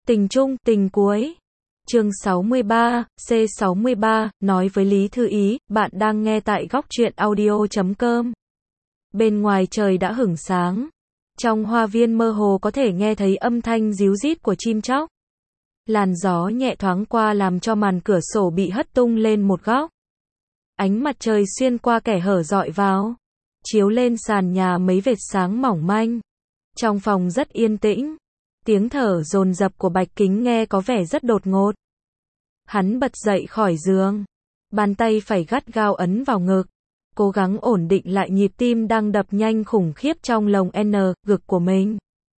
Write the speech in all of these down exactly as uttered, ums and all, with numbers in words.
Tình chung, tình cuối. Chương sáu mươi ba, C sáu mươi ba, nói với Lý Thư Ý, bạn đang nghe tại góc truyện audio chấm com. Bên ngoài trời đã hửng sáng. Trong hoa viên mơ hồ có thể nghe thấy âm thanh ríu rít của chim chóc. Làn gió nhẹ thoáng qua làm cho màn cửa sổ bị hất tung lên một góc. Ánh mặt trời xuyên qua kẻ hở rọi vào, chiếu lên sàn nhà mấy vệt sáng mỏng manh. Trong phòng rất yên tĩnh. Tiếng thở dồn dập của Bạch Kính nghe có vẻ rất đột ngột. Hắn bật dậy khỏi giường. Bàn tay phải gắt gao ấn vào ngực. Cố gắng ổn định lại nhịp tim đang đập nhanh khủng khiếp trong lồng N, ngực của mình.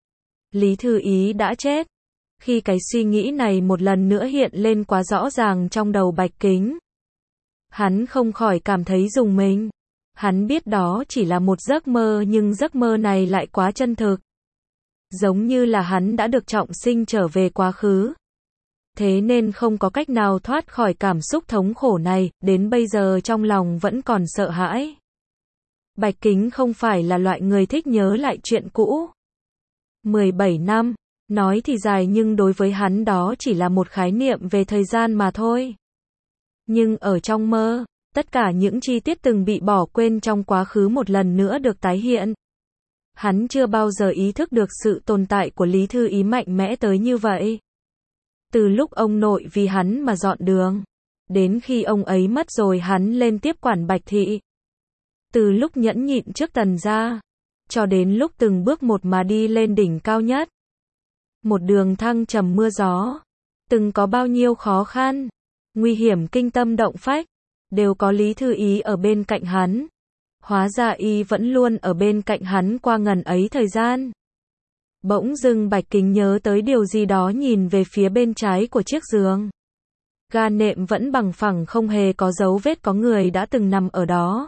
Lý Thư Ý đã chết. Khi cái suy nghĩ này một lần nữa hiện lên quá rõ ràng trong đầu Bạch Kính, hắn không khỏi cảm thấy rùng mình. Hắn biết đó chỉ là một giấc mơ nhưng giấc mơ này lại quá chân thực. Giống như là hắn đã được trọng sinh trở về quá khứ. Thế nên không có cách nào thoát khỏi cảm xúc thống khổ này, đến bây giờ trong lòng vẫn còn sợ hãi. Bạch Kính không phải là loại người thích nhớ lại chuyện cũ. mười bảy năm, nói thì dài nhưng đối với hắn đó chỉ là một khái niệm về thời gian mà thôi. Nhưng ở trong mơ, tất cả những chi tiết từng bị bỏ quên trong quá khứ một lần nữa được tái hiện. Hắn chưa bao giờ ý thức được sự tồn tại của Lý Thư Ý mạnh mẽ tới như vậy. Từ lúc ông nội vì hắn mà dọn đường, đến khi ông ấy mất rồi hắn lên tiếp quản Bạch Thị. Từ lúc nhẫn nhịn trước Tần gia, cho đến lúc từng bước một mà đi lên đỉnh cao nhất. Một đường thăng trầm mưa gió, từng có bao nhiêu khó khăn, nguy hiểm kinh tâm động phách, đều có Lý Thư Ý ở bên cạnh hắn. Hóa ra y vẫn luôn ở bên cạnh hắn qua ngần ấy thời gian. Bỗng dưng Bạch Kính nhớ tới điều gì đó, nhìn về phía bên trái của chiếc giường. Ga nệm vẫn bằng phẳng, không hề có dấu vết có người đã từng nằm ở đó.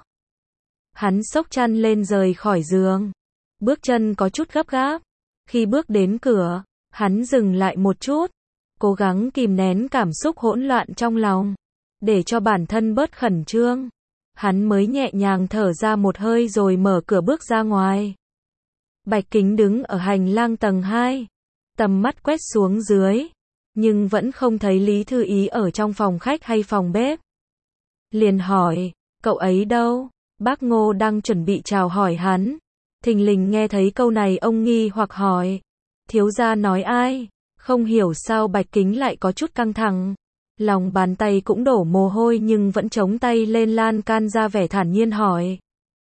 Hắn xốc chăn lên rời khỏi giường. Bước chân có chút gấp gáp. Khi bước đến cửa, hắn dừng lại một chút. Cố gắng kìm nén cảm xúc hỗn loạn trong lòng. Để cho bản thân bớt khẩn trương. Hắn mới nhẹ nhàng thở ra một hơi rồi mở cửa bước ra ngoài. Bạch Kính đứng ở hành lang tầng hai. Tầm mắt quét xuống dưới. Nhưng vẫn không thấy Lý Thư Ý ở trong phòng khách hay phòng bếp. Liền hỏi, cậu ấy đâu? Bác Ngô đang chuẩn bị chào hỏi hắn. Thình lình nghe thấy câu này ông nghi hoặc hỏi. Thiếu gia nói ai? Không hiểu sao Bạch Kính lại có chút căng thẳng. Lòng bàn tay cũng đổ mồ hôi nhưng vẫn chống tay lên lan can ra vẻ thản nhiên hỏi.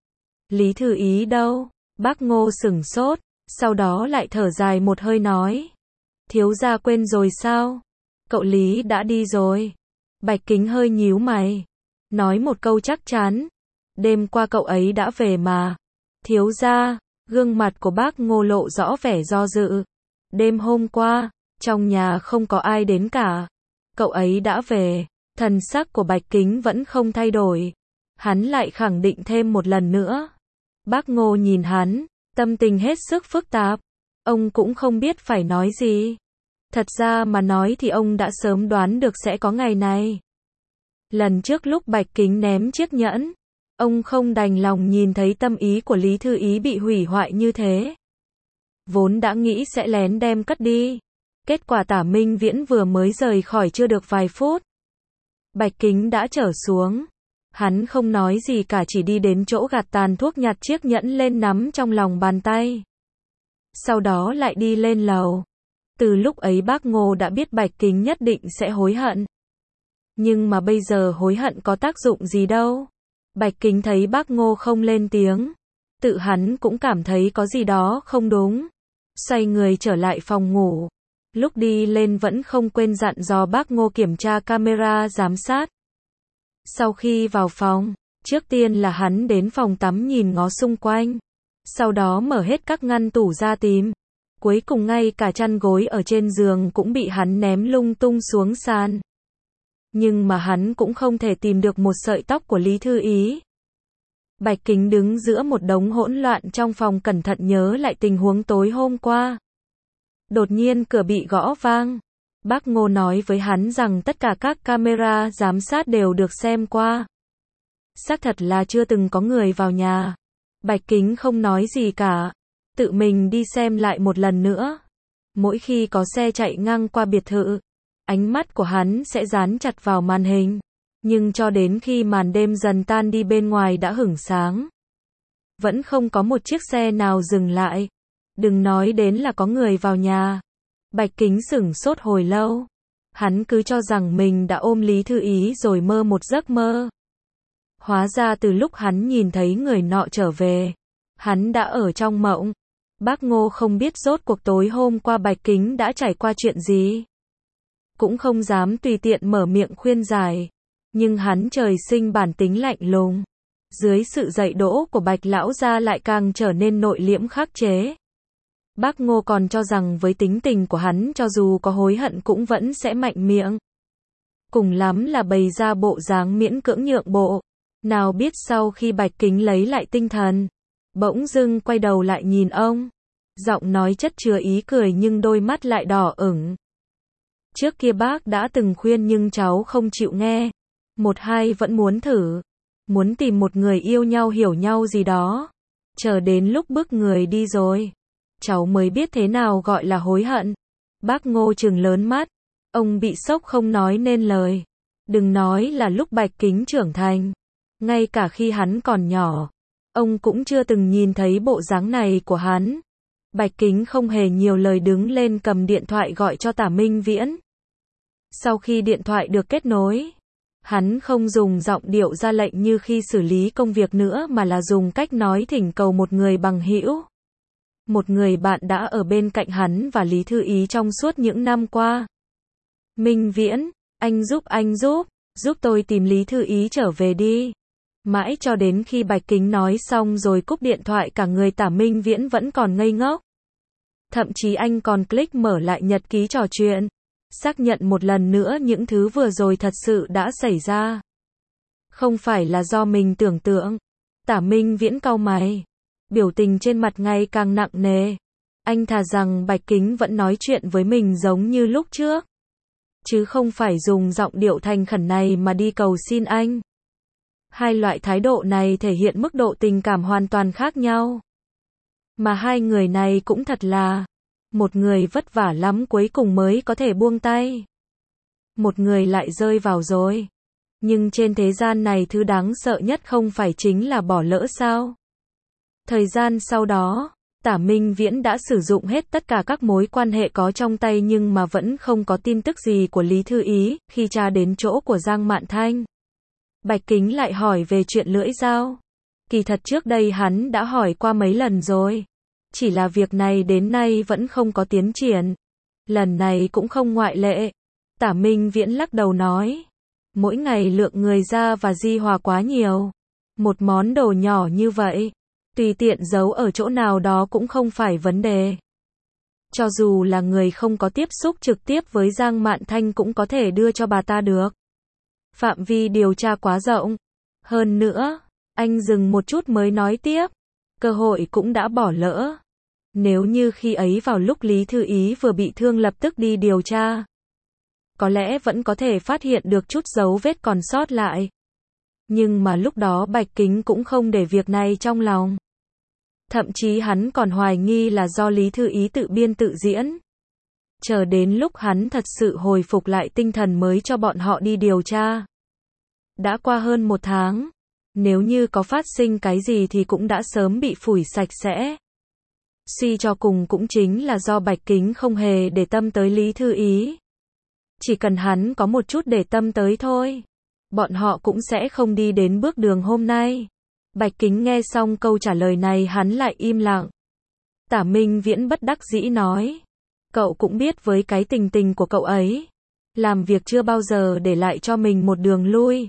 Lý Thư Ý đâu? Bác Ngô sửng sốt, sau đó lại thở dài một hơi nói. Thiếu gia quên rồi sao? Cậu Lý đã đi rồi. Bạch Kính hơi nhíu mày. Nói một câu chắc chắn. Đêm qua cậu ấy đã về mà. Thiếu gia, gương mặt của bác Ngô lộ rõ vẻ do dự. Đêm hôm qua, trong nhà không có ai đến cả. Cậu ấy đã về. Thần sắc của Bạch Kính vẫn không thay đổi. Hắn lại khẳng định thêm một lần nữa. Bác Ngô nhìn hắn, tâm tình hết sức phức tạp. Ông cũng không biết phải nói gì. Thật ra mà nói thì ông đã sớm đoán được sẽ có ngày này. Lần trước lúc Bạch Kính ném chiếc nhẫn, ông không đành lòng nhìn thấy tâm ý của Lý Thư Ý bị hủy hoại như thế. Vốn đã nghĩ sẽ lén đem cất đi. Kết quả Tả Minh Viễn vừa mới rời khỏi chưa được vài phút. Bạch Kính đã trở xuống. Hắn không nói gì cả, chỉ đi đến chỗ gạt tàn thuốc, nhặt chiếc nhẫn lên nắm trong lòng bàn tay. Sau đó lại đi lên lầu. Từ lúc ấy bác Ngô đã biết Bạch Kính nhất định sẽ hối hận. Nhưng mà bây giờ hối hận có tác dụng gì đâu. Bạch Kính thấy bác Ngô không lên tiếng. Tự hắn cũng cảm thấy có gì đó không đúng. Xoay người trở lại phòng ngủ. Lúc đi lên vẫn không quên dặn dò bác Ngô kiểm tra camera giám sát. Sau khi vào phòng, trước tiên là hắn đến phòng tắm nhìn ngó xung quanh. Sau đó mở hết các ngăn tủ ra tìm. Cuối cùng ngay cả chăn gối ở trên giường cũng bị hắn ném lung tung xuống sàn. Nhưng mà hắn cũng không thể tìm được một sợi tóc của Lý Thư Ý. Bạch Kính đứng giữa một đống hỗn loạn trong phòng, cẩn thận nhớ lại tình huống tối hôm qua. Đột nhiên cửa bị gõ vang. Bác Ngô nói với hắn rằng tất cả các camera giám sát đều được xem qua. Xác thật là chưa từng có người vào nhà. Bạch Kính không nói gì cả. Tự mình đi xem lại một lần nữa. Mỗi khi có xe chạy ngang qua biệt thự, ánh mắt của hắn sẽ dán chặt vào màn hình. Nhưng cho đến khi màn đêm dần tan đi bên ngoài đã hửng sáng, vẫn không có một chiếc xe nào dừng lại. Đừng nói đến là có người vào nhà. Bạch Kính sửng sốt hồi lâu. Hắn cứ cho rằng mình đã ôm Lý Thư Ý rồi mơ một giấc mơ. Hóa ra từ lúc hắn nhìn thấy người nọ trở về, hắn đã ở trong mộng. Bác Ngô không biết rốt cuộc tối hôm qua Bạch Kính đã trải qua chuyện gì. Cũng không dám tùy tiện mở miệng khuyên giải. Nhưng hắn trời sinh bản tính lạnh lùng. Dưới sự dạy dỗ của Bạch lão gia lại càng trở nên nội liễm khắc chế. Bác Ngô còn cho rằng với tính tình của hắn cho dù có hối hận cũng vẫn sẽ mạnh miệng. Cùng lắm là bày ra bộ dáng miễn cưỡng nhượng bộ. Nào biết sau khi Bạch Kính lấy lại tinh thần, bỗng dưng quay đầu lại nhìn ông. Giọng nói chất chứa ý cười nhưng đôi mắt lại đỏ ửng. Trước kia bác đã từng khuyên nhưng cháu không chịu nghe. Một hai vẫn muốn thử. Muốn tìm một người yêu nhau hiểu nhau gì đó. Chờ đến lúc bước người đi rồi, cháu mới biết thế nào gọi là hối hận. Bác Ngô trừng lớn mắt. Ông bị sốc không nói nên lời. Đừng nói là lúc Bạch Kính trưởng thành. Ngay cả khi hắn còn nhỏ, ông cũng chưa từng nhìn thấy bộ dáng này của hắn. Bạch Kính không hề nhiều lời đứng lên cầm điện thoại gọi cho Tả Minh Viễn. Sau khi điện thoại được kết nối, hắn không dùng giọng điệu ra lệnh như khi xử lý công việc nữa mà là dùng cách nói thỉnh cầu một người bằng hữu. Một người bạn đã ở bên cạnh hắn và Lý Thư Ý trong suốt những năm qua. Minh Viễn, anh giúp anh giúp, giúp tôi tìm Lý Thư Ý trở về đi. Mãi cho đến khi Bạch Kính nói xong rồi cúp điện thoại cả người Tả Minh Viễn vẫn còn ngây ngốc. Thậm chí anh còn click mở lại nhật ký trò chuyện. Xác nhận một lần nữa những thứ vừa rồi thật sự đã xảy ra. Không phải là do mình tưởng tượng. Tả Minh Viễn cau mày. Biểu tình trên mặt ngày càng nặng nề. Anh thà rằng Bạch Kính vẫn nói chuyện với mình giống như lúc trước. Chứ không phải dùng giọng điệu thành khẩn này mà đi cầu xin anh. Hai loại thái độ này thể hiện mức độ tình cảm hoàn toàn khác nhau. Mà hai người này cũng thật là, một người vất vả lắm cuối cùng mới có thể buông tay. Một người lại rơi vào rồi. Nhưng trên thế gian này thứ đáng sợ nhất không phải chính là bỏ lỡ sao? Thời gian sau đó, Tả Minh Viễn đã sử dụng hết tất cả các mối quan hệ có trong tay nhưng mà vẫn không có tin tức gì của Lý Thư Ý. Khi tra đến chỗ của Giang Mạn Thanh, Bạch Kính lại hỏi về chuyện lưỡi dao. Kỳ thật trước đây hắn đã hỏi qua mấy lần rồi. Chỉ là việc này đến nay vẫn không có tiến triển. Lần này cũng không ngoại lệ. Tả Minh Viễn lắc đầu nói. Mỗi ngày lượng người ra và di hòa quá nhiều. Một món đồ nhỏ như vậy, tùy tiện giấu ở chỗ nào đó cũng không phải vấn đề. Cho dù là người không có tiếp xúc trực tiếp với Giang Mạn Thanh cũng có thể đưa cho bà ta được. Phạm vi điều tra quá rộng. Hơn nữa, anh dừng một chút mới nói tiếp. Cơ hội cũng đã bỏ lỡ. Nếu như khi ấy vào lúc Lý Thư Ý vừa bị thương lập tức đi điều tra, có lẽ vẫn có thể phát hiện được chút dấu vết còn sót lại. Nhưng mà lúc đó Bạch Kính cũng không để việc này trong lòng. Thậm chí hắn còn hoài nghi là do Lý Thư Ý tự biên tự diễn. Chờ đến lúc hắn thật sự hồi phục lại tinh thần mới cho bọn họ đi điều tra. Đã qua hơn một tháng. Nếu như có phát sinh cái gì thì cũng đã sớm bị phủi sạch sẽ. Suy cho cùng cũng chính là do Bạch Kính không hề để tâm tới Lý Thư Ý. Chỉ cần hắn có một chút để tâm tới thôi, bọn họ cũng sẽ không đi đến bước đường hôm nay. Bạch Kính nghe xong câu trả lời này hắn lại im lặng. Tả Minh Viễn bất đắc dĩ nói. Cậu cũng biết với cái tình tình của cậu ấy. Làm việc chưa bao giờ để lại cho mình một đường lui.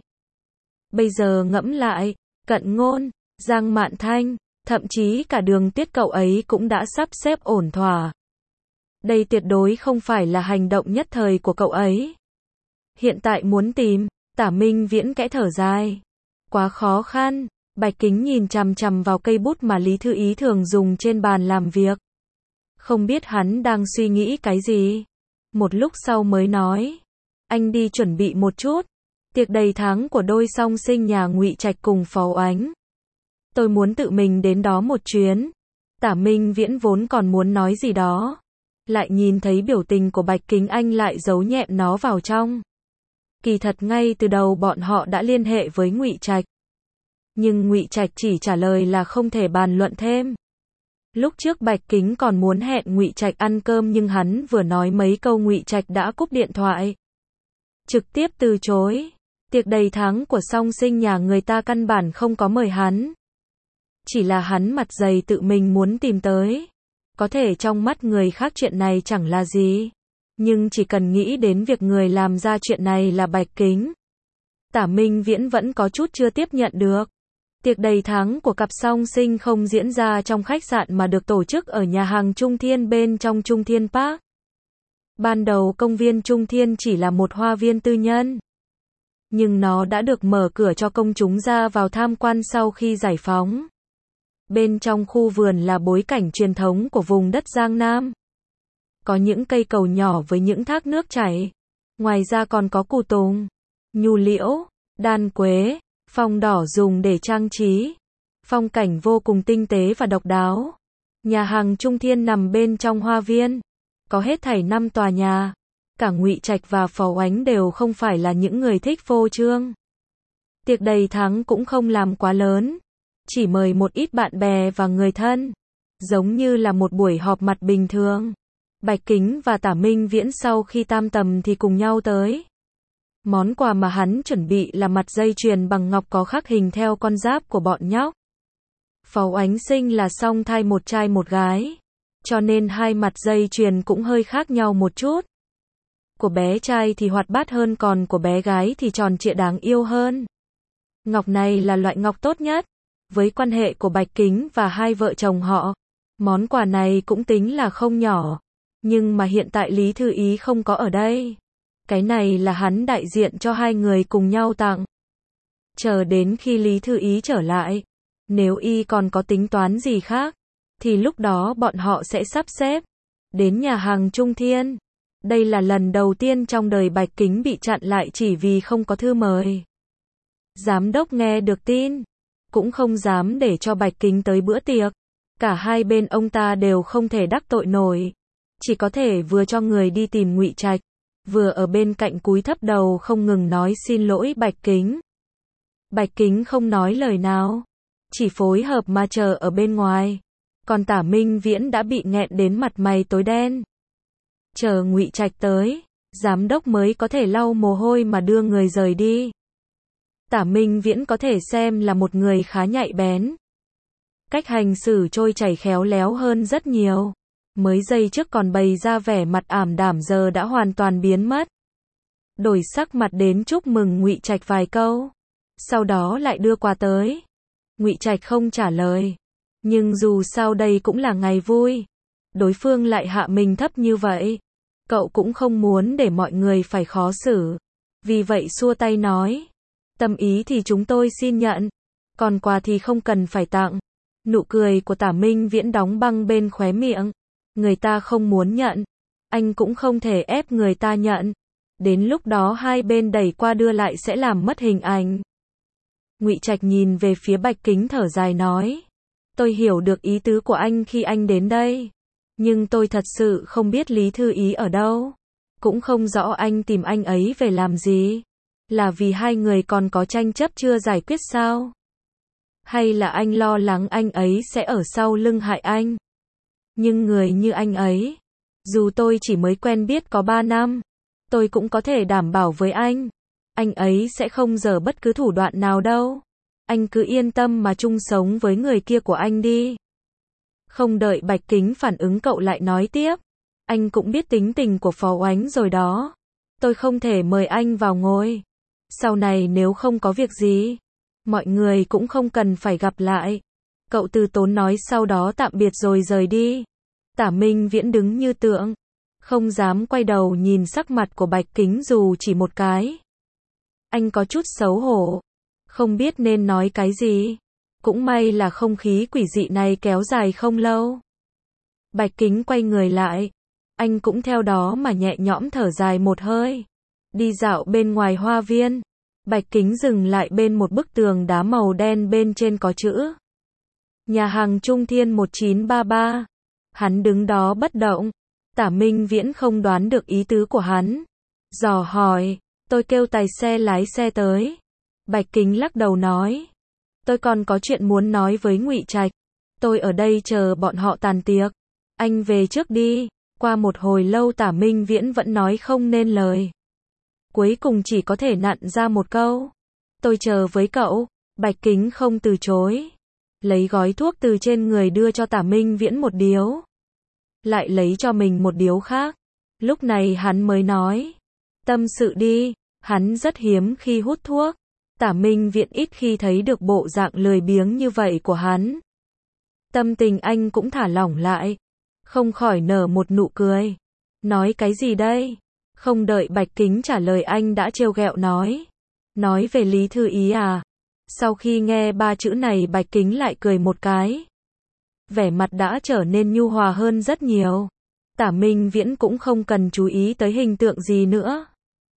Bây giờ ngẫm lại, Cận Ngôn, Giang Mạn Thanh, thậm chí cả Đường Tuyết cậu ấy cũng đã sắp xếp ổn thỏa. Đây tuyệt đối không phải là hành động nhất thời của cậu ấy. Hiện tại muốn tìm, Tả Minh Viễn kẽ thở dài. Quá khó khăn. Bạch Kính nhìn chằm chằm vào cây bút mà Lý Thư Ý thường dùng trên bàn làm việc. Không biết hắn đang suy nghĩ cái gì. Một lúc sau mới nói. Anh đi chuẩn bị một chút. Tiệc đầy tháng của đôi song sinh nhà Ngụy Trạch cùng Phó Oánh. Tôi muốn tự mình đến đó một chuyến. Tả Minh Viễn vốn còn muốn nói gì đó. lại nhìn thấy biểu tình của Bạch Kính Anh lại giấu nhẹm nó vào trong. Kỳ thật ngay từ đầu bọn họ đã liên hệ với Ngụy Trạch. Nhưng Ngụy Trạch chỉ trả lời là không thể bàn luận thêm. Lúc trước Bạch Kính còn muốn hẹn Ngụy Trạch ăn cơm nhưng hắn vừa nói mấy câu Ngụy Trạch đã cúp điện thoại. Trực tiếp từ chối. Tiệc đầy tháng của song sinh nhà người ta căn bản không có mời hắn. Chỉ là hắn mặt dày tự mình muốn tìm tới. Có thể trong mắt người khác chuyện này chẳng là gì. Nhưng chỉ cần nghĩ đến việc người làm ra chuyện này là Bạch Kính. Tả Minh Viễn vẫn có chút chưa tiếp nhận được. Tiệc đầy tháng của cặp song sinh không diễn ra trong khách sạn mà được tổ chức ở nhà hàng Trung Thiên bên trong Trung Thiên Park. Ban đầu công viên Trung Thiên chỉ là một hoa viên tư nhân. Nhưng nó đã được mở cửa cho công chúng ra vào tham quan sau khi giải phóng. Bên trong khu vườn là bối cảnh truyền thống của vùng đất Giang Nam. Có những cây cầu nhỏ với những thác nước chảy. Ngoài ra còn có cù tùng, nhu liễu, đan quế, phong đỏ dùng để trang trí. Phong cảnh vô cùng tinh tế và độc đáo. Nhà hàng Trung Thiên nằm bên trong hoa viên. Có hết thảy năm tòa nhà. Cả Ngụy Trạch và Phó Oánh đều không phải là những người thích phô trương. Tiệc đầy tháng cũng không làm quá lớn. Chỉ mời một ít bạn bè và người thân. Giống như là một buổi họp mặt bình thường. Bạch Kính và Tả Minh Viễn sau khi tam tầm thì cùng nhau tới. Món quà mà hắn chuẩn bị là mặt dây chuyền bằng ngọc có khắc hình theo con giáp của bọn nhóc. Phó Oánh sinh là song thai một trai một gái. Cho nên hai mặt dây chuyền cũng hơi khác nhau một chút. Của bé trai thì hoạt bát hơn còn của bé gái thì tròn trịa đáng yêu hơn. Ngọc này là loại ngọc tốt nhất. Với quan hệ của Bạch Kính và hai vợ chồng họ, món quà này cũng tính là không nhỏ. Nhưng mà hiện tại Lý Thư Ý không có ở đây. Cái này là hắn đại diện cho hai người cùng nhau tặng. Chờ đến khi Lý Thư Ý trở lại, nếu y còn có tính toán gì khác, thì lúc đó bọn họ sẽ sắp xếp. Đến nhà hàng Trung Thiên. Đây là lần đầu tiên trong đời Bạch Kính bị chặn lại chỉ vì không có thư mời. Giám đốc nghe được tin, cũng không dám để cho Bạch Kính tới bữa tiệc. Cả hai bên ông ta đều không thể đắc tội nổi. Chỉ có thể vừa cho người đi tìm Ngụy Trạch, vừa ở bên cạnh cúi thấp đầu không ngừng nói xin lỗi Bạch Kính. Bạch Kính không nói lời nào, chỉ phối hợp mà chờ ở bên ngoài. Còn Tả Minh Viễn đã bị nghẹn đến mặt mày tối đen. Chờ Ngụy Trạch tới, giám đốc mới có thể lau mồ hôi mà đưa người rời đi. Tả Minh Viễn có thể xem là một người khá nhạy bén. Cách hành xử trôi chảy khéo léo hơn rất nhiều. Mới giây trước còn bày ra vẻ mặt ảm đạm giờ đã hoàn toàn biến mất. Đổi sắc mặt đến chúc mừng Ngụy Trạch vài câu. Sau đó lại đưa quà tới. Ngụy Trạch không trả lời. Nhưng dù sao đây cũng là ngày vui. Đối phương lại hạ mình thấp như vậy. Cậu cũng không muốn để mọi người phải khó xử. Vì vậy xua tay nói. Tâm ý thì chúng tôi xin nhận. Còn quà thì không cần phải tặng. Nụ cười của Tả Minh Viễn đóng băng bên khóe miệng. Người ta không muốn nhận. Anh cũng không thể ép người ta nhận. Đến lúc đó hai bên đẩy qua đưa lại sẽ làm mất hình ảnh. Ngụy Trạch nhìn về phía Bạch Kính thở dài nói. Tôi hiểu được ý tứ của anh khi anh đến đây. Nhưng tôi thật sự không biết Lý Thư Ý ở đâu. Cũng không rõ anh tìm anh ấy về làm gì. Là vì hai người còn có tranh chấp chưa giải quyết sao? Hay là anh lo lắng anh ấy sẽ ở sau lưng hại anh? Nhưng người như anh ấy, dù tôi chỉ mới quen biết có ba năm, tôi cũng có thể đảm bảo với anh, anh ấy sẽ không dở bất cứ thủ đoạn nào đâu. Anh cứ yên tâm mà chung sống với người kia của anh đi. Không đợi Bạch Kính phản ứng cậu lại nói tiếp. Anh cũng biết tính tình của Phó Oánh rồi đó. Tôi không thể mời anh vào ngồi. Sau này nếu không có việc gì, mọi người cũng không cần phải gặp lại. Cậu từ tốn nói sau đó tạm biệt rồi rời đi. Tả Minh Viễn đứng như tượng, không dám quay đầu nhìn sắc mặt của Bạch Kính dù chỉ một cái. Anh có chút xấu hổ, không biết nên nói cái gì. Cũng may là không khí quỷ dị này kéo dài không lâu. Bạch Kính quay người lại, anh cũng theo đó mà nhẹ nhõm thở dài một hơi. Đi dạo bên ngoài hoa viên, Bạch Kính dừng lại bên một bức tường đá màu đen bên trên có chữ Nhà hàng Trung Thiên một chín ba ba. Hắn đứng đó bất động, Tả Minh Viễn không đoán được ý tứ của hắn. Dò hỏi, tôi kêu tài xe lái xe tới. Bạch Kính lắc đầu nói, tôi còn có chuyện muốn nói với Ngụy Trạch. Tôi ở đây chờ bọn họ tàn tiệc. Anh về trước đi. Qua một hồi lâu Tả Minh Viễn vẫn nói không nên lời. Cuối cùng chỉ có thể nặn ra một câu. Tôi chờ với cậu. Bạch Kính không từ chối. Lấy gói thuốc từ trên người đưa cho Tả Minh Viễn một điếu. Lại lấy cho mình một điếu khác. Lúc này hắn mới nói. Tâm sự đi. Hắn rất hiếm khi hút thuốc. Tả Minh Viễn ít khi thấy được bộ dạng lười biếng như vậy của hắn. Tâm tình anh cũng thả lỏng lại. Không khỏi nở một nụ cười. Nói cái gì đây? Không đợi Bạch Kính trả lời anh đã trêu ghẹo nói. Nói về Lý Thư Ý à? Sau khi nghe ba chữ này Bạch Kính lại cười một cái. Vẻ mặt đã trở nên nhu hòa hơn rất nhiều. Tả Minh Viễn cũng không cần chú ý tới hình tượng gì nữa.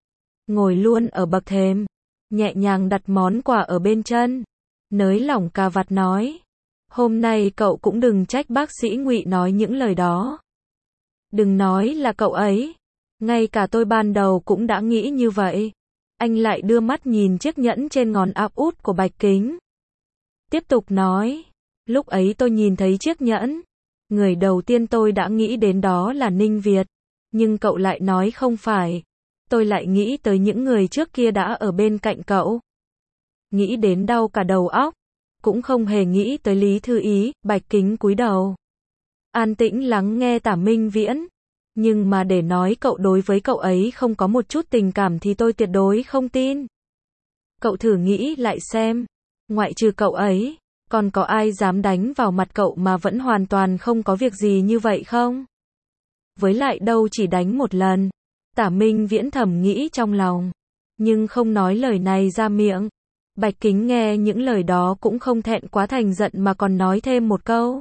Ngồi luôn ở bậc thềm. Nhẹ nhàng đặt món quà ở bên chân. Nới lỏng cà vạt nói. Hôm nay cậu cũng đừng trách bác sĩ Ngụy nói những lời đó. Đừng nói là cậu ấy. Ngay cả tôi ban đầu cũng đã nghĩ như vậy. Anh lại đưa mắt nhìn chiếc nhẫn trên ngón áp út của Bạch Kính. Tiếp tục nói. Lúc ấy tôi nhìn thấy chiếc nhẫn. Người đầu tiên tôi đã nghĩ đến đó là Ninh Việt. Nhưng cậu lại nói không phải. Tôi lại nghĩ tới những người trước kia đã ở bên cạnh cậu. Nghĩ đến đau cả đầu óc. Cũng không hề nghĩ tới Lý Thư Ý. Bạch Kính cúi đầu. An tĩnh lắng nghe Tả Minh Viễn. Nhưng mà để nói cậu đối với cậu ấy không có một chút tình cảm thì tôi tuyệt đối không tin. Cậu thử nghĩ lại xem. Ngoại trừ cậu ấy, còn có ai dám đánh vào mặt cậu mà vẫn hoàn toàn không có việc gì như vậy không? Với lại đâu chỉ đánh một lần. Tả Minh Viễn thầm nghĩ trong lòng. Nhưng không nói lời này ra miệng. Bạch Kính nghe những lời đó cũng không thẹn quá thành giận mà còn nói thêm một câu.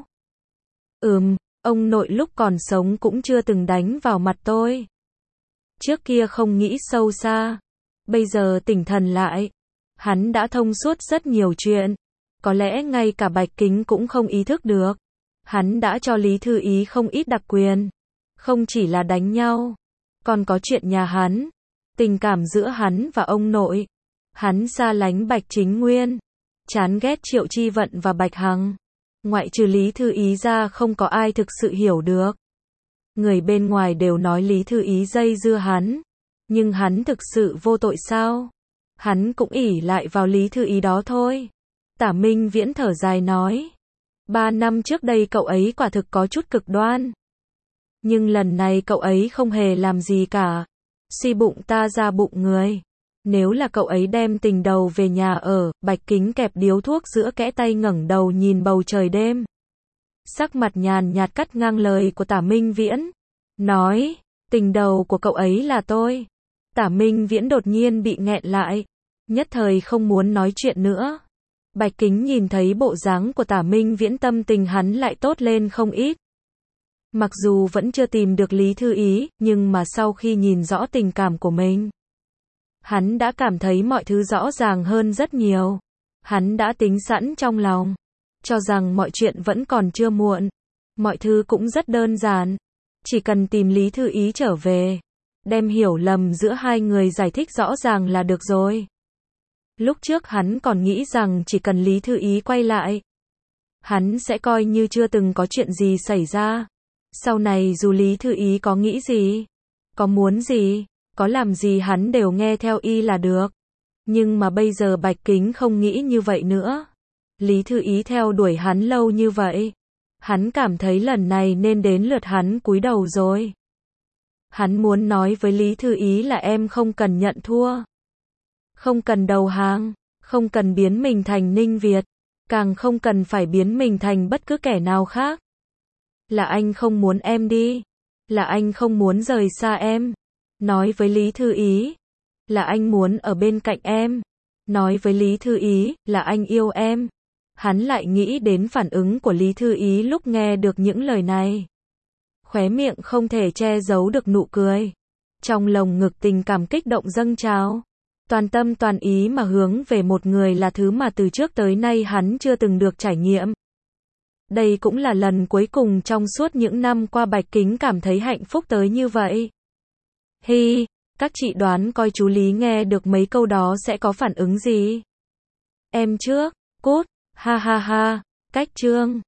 Ừm, ông nội lúc còn sống cũng chưa từng đánh vào mặt tôi. Trước kia không nghĩ sâu xa. Bây giờ tỉnh thần lại. Hắn đã thông suốt rất nhiều chuyện. Có lẽ ngay cả Bạch Kính cũng không ý thức được. Hắn đã cho Lý Thư Ý không ít đặc quyền. Không chỉ là đánh nhau. Còn có chuyện nhà hắn. Tình cảm giữa hắn và ông nội. Hắn xa lánh Bạch Chính Nguyên. Chán ghét Triệu Chi Vận và Bạch Hằng. Ngoại trừ Lý Thư Ý ra không có ai thực sự hiểu được. Người bên ngoài đều nói Lý Thư Ý dây dưa hắn. Nhưng hắn thực sự vô tội sao? Hắn cũng ỷ lại vào Lý Thư Ý đó thôi. Tả Minh Viễn thở dài nói. Ba năm trước đây cậu ấy quả thực có chút cực đoan. Nhưng lần này cậu ấy không hề làm gì cả. Suy bụng ta ra bụng người. Nếu là cậu ấy đem tình đầu về nhà ở, Bạch Kính kẹp điếu thuốc giữa kẽ tay ngẩng đầu nhìn bầu trời đêm. Sắc mặt nhàn nhạt cắt ngang lời của Tả Minh Viễn. Nói, tình đầu của cậu ấy là tôi. Tả Minh Viễn đột nhiên bị nghẹn lại. Nhất thời không muốn nói chuyện nữa. Bạch Kính nhìn thấy bộ dáng của Tả Minh Viễn tâm tình hắn lại tốt lên không ít. Mặc dù vẫn chưa tìm được Lý Thư Ý, nhưng mà sau khi nhìn rõ tình cảm của mình, hắn đã cảm thấy mọi thứ rõ ràng hơn rất nhiều. Hắn đã tính sẵn trong lòng, cho rằng mọi chuyện vẫn còn chưa muộn. Mọi thứ cũng rất đơn giản. Chỉ cần tìm Lý Thư Ý trở về, đem hiểu lầm giữa hai người giải thích rõ ràng là được rồi. Lúc trước hắn còn nghĩ rằng chỉ cần Lý Thư Ý quay lại, hắn sẽ coi như chưa từng có chuyện gì xảy ra. Sau này dù Lý Thư Ý có nghĩ gì, có muốn gì, có làm gì hắn đều nghe theo y là được. Nhưng mà bây giờ Bạch Kính không nghĩ như vậy nữa. Lý Thư Ý theo đuổi hắn lâu như vậy. Hắn cảm thấy lần này nên đến lượt hắn cúi đầu rồi. Hắn muốn nói với Lý Thư Ý là em không cần nhận thua. Không cần đầu hàng. Không cần biến mình thành Ninh Việt. Càng không cần phải biến mình thành bất cứ kẻ nào khác. Là anh không muốn em đi. Là anh không muốn rời xa em. Nói với Lý Thư Ý. Là anh muốn ở bên cạnh em. Nói với Lý Thư Ý là anh yêu em. Hắn lại nghĩ đến phản ứng của Lý Thư Ý lúc nghe được những lời này. Khóe miệng không thể che giấu được nụ cười. Trong lồng ngực tình cảm kích động dâng trào. Toàn tâm toàn ý mà hướng về một người là thứ mà từ trước tới nay hắn chưa từng được trải nghiệm. Đây cũng là lần cuối cùng trong suốt những năm qua Bạch Kính cảm thấy hạnh phúc tới như vậy. Hi, các chị đoán coi chú Lý nghe được mấy câu đó sẽ có phản ứng gì? Em trước, cút, ha ha ha, cách chương.